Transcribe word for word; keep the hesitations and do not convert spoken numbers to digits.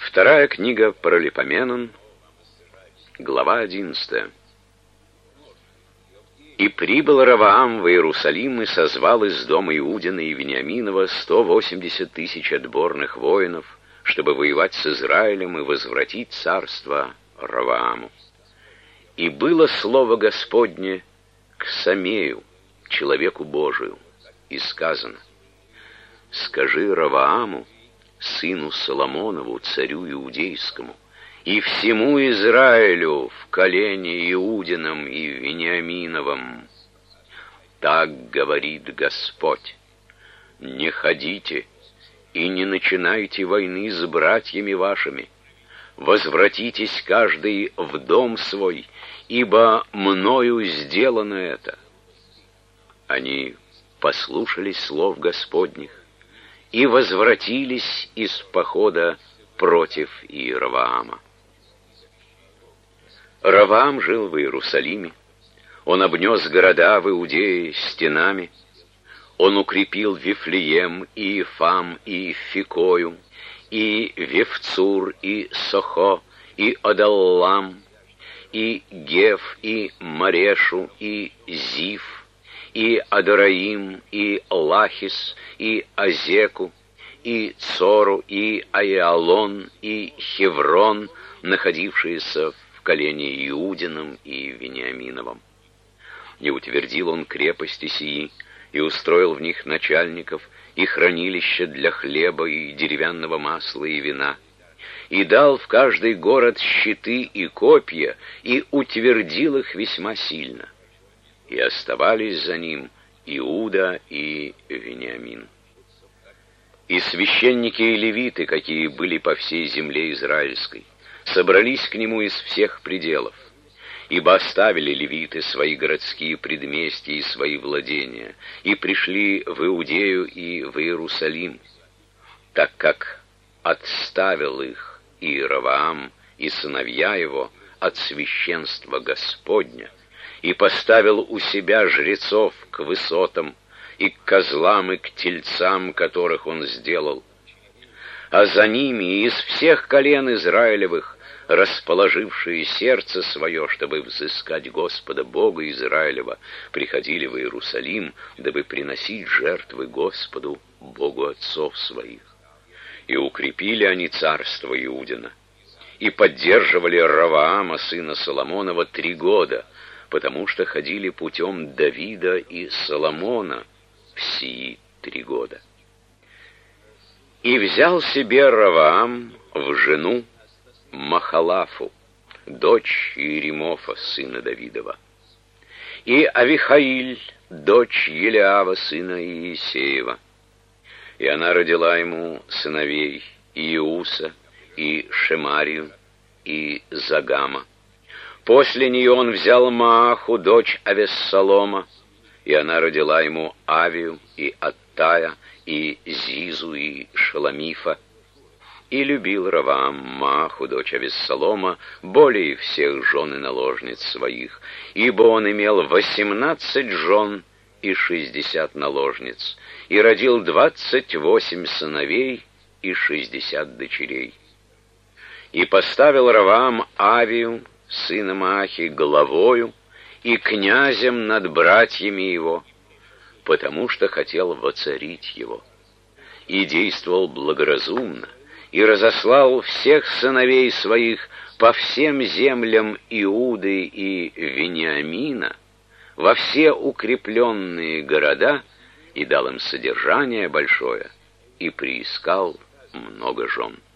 Вторая книга Паралипоменон, глава одиннадцатая. «И прибыл Раваам в Иерусалим и созвал из дома Иудина и Вениаминова сто восемьдесят тысяч отборных воинов, чтобы воевать с Израилем и возвратить царство Равааму. И было слово Господне к Самею, человеку Божию, и сказано: скажи Равааму, сыну Соломонову, царю иудейскому, и всему Израилю в колене Иудином и Вениаминовом: так говорит Господь: не ходите и не начинайте войны с братьями вашими, возвратитесь каждый в дом свой, ибо мною сделано это». Они послушались слов Господних и возвратились из похода против Иеровоама. Раваам жил в Иерусалиме, он обнес города в Иудее стенами, он укрепил Вифлеем и Ифам и Фикою, и Вевцур и Сохо, и Адаллам, и Геф, и Марешу, и Зиф, и Адараим, и Лахис, и Азеку, и Цору, и Аиалон, и Хеврон, находившиеся в колене Иудином и Вениаминовом. И утвердил он крепости сии, и устроил в них начальников, и хранилища для хлеба, и деревянного масла, и вина, и дал в каждый город щиты и копья, и утвердил их весьма сильно. И оставались за ним Иуда и Вениамин. И священники и левиты, какие были по всей земле израильской, собрались к нему из всех пределов, ибо оставили левиты свои городские предместья и свои владения, и пришли в Иудею и в Иерусалим, так как отставил их Иеровоам и сыновья его от священства Господня, и поставил у себя жрецов к высотам, и к козлам, и к тельцам, которых он сделал. А за ними из всех колен Израилевых, расположившие сердце свое, чтобы взыскать Господа Бога Израилева, приходили в Иерусалим, дабы приносить жертвы Господу, Богу отцов своих. И укрепили они царство Иудина, и поддерживали Раваама, сына Соломонова, три года, потому что ходили путем Давида и Соломона в сии три года. И взял себе Раваам в жену Махалафу, дочь Иеремофа, сына Давидова, и Авихаиль, дочь Елиава, сына Иисеева. И она родила ему сыновей Иуса, и Шемарию, и Загама. После нее он взял Мааху, дочь Авессалома, и она родила ему Авию, и Аттая, и Зизу, и Шеламифа. И любил Раваам Мааху, дочь Авессалома, более всех жен и наложниц своих, ибо он имел восемнадцать жен и шестьдесят наложниц, и родил двадцать восемь сыновей и шестьдесят дочерей. И поставил Раваам Авию, сына Маахи, главою и князем над братьями его, потому что хотел воцарить его. И действовал благоразумно, и разослал всех сыновей своих по всем землям Иуды и Вениамина, во все укрепленные города, и дал им содержание большое, и приискал много жен.